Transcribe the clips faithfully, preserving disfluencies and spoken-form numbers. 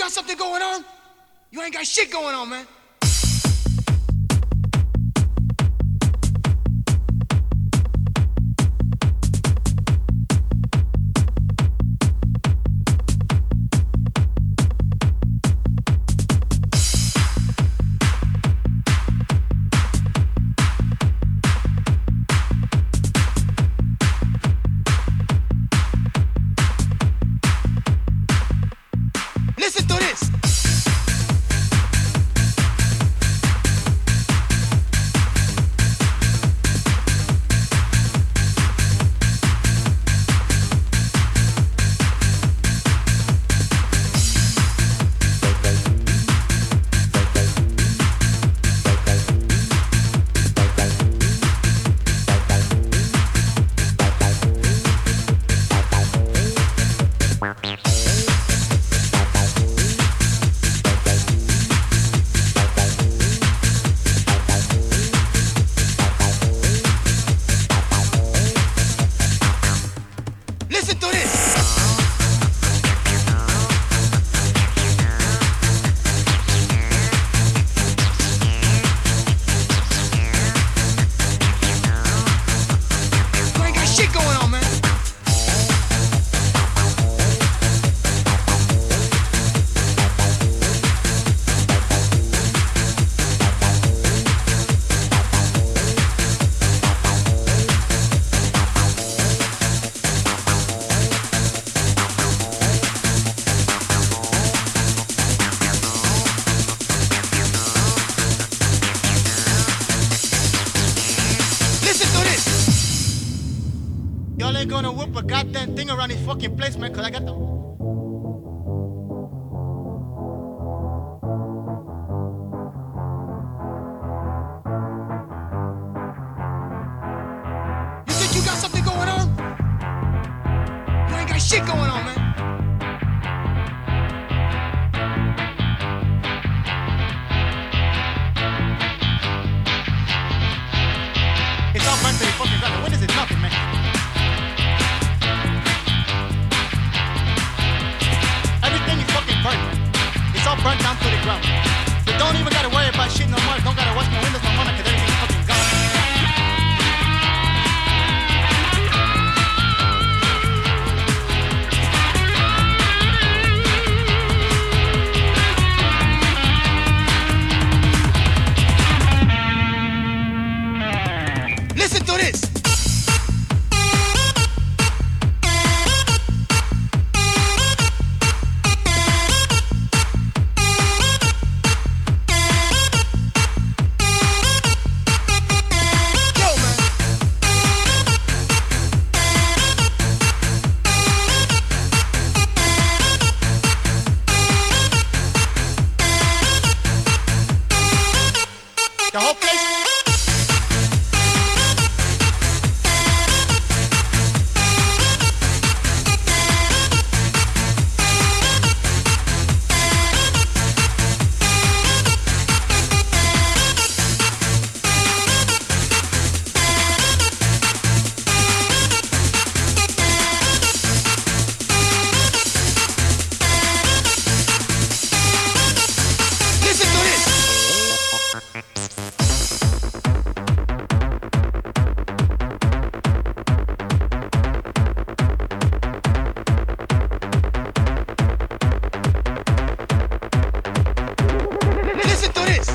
got something going on? You ain't got shit going on, man. Listen to this. Listen to this. You ain't got shit going on, man. Listen to this. Y'all ain't gonna whoop a goddamn thing around this fucking place, man, cause I got the... You think you got something going on? You ain't got shit going on, man. It's all burnt to the fucking ground. When is it nothing, man? Everything is fucking burnt, man. It's all burnt down to the ground. So don't even gotta worry about shit no more. Don't gotta wash my windows no more, cause everything's fucking gone. Listen to this. Yo, man. The whole place. Listen to this. Listen to this.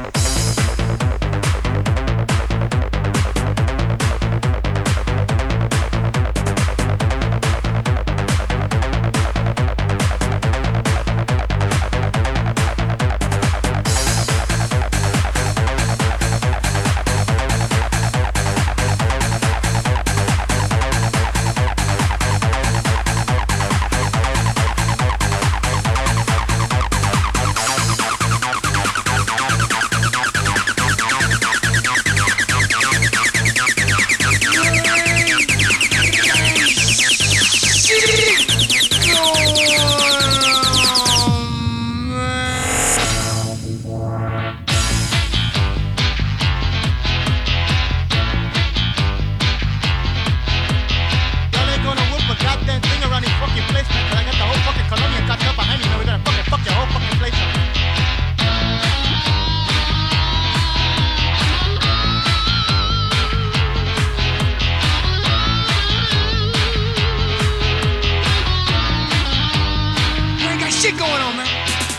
going on, man.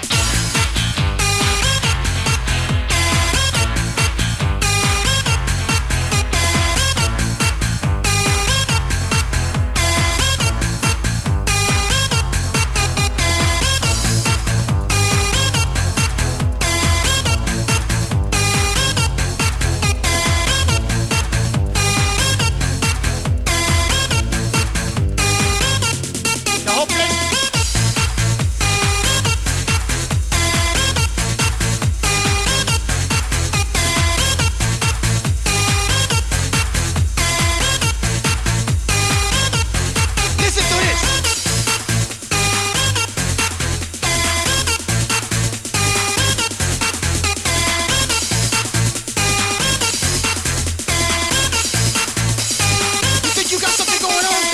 The whole place. Listen to this. You think you got something going on?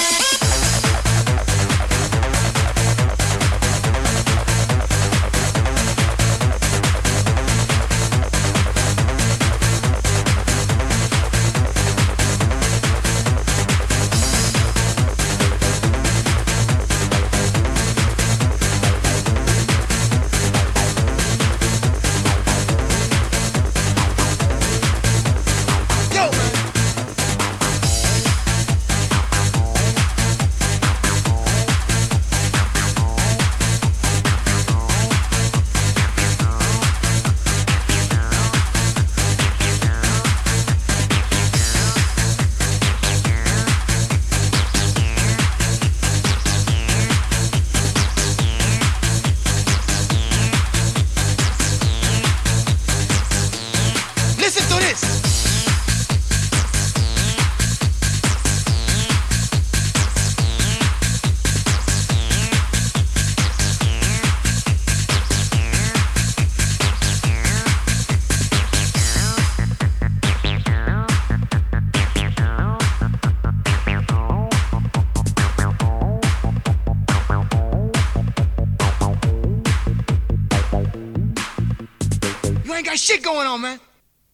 Yo, man. Listen to this. You ain't got shit going on, man.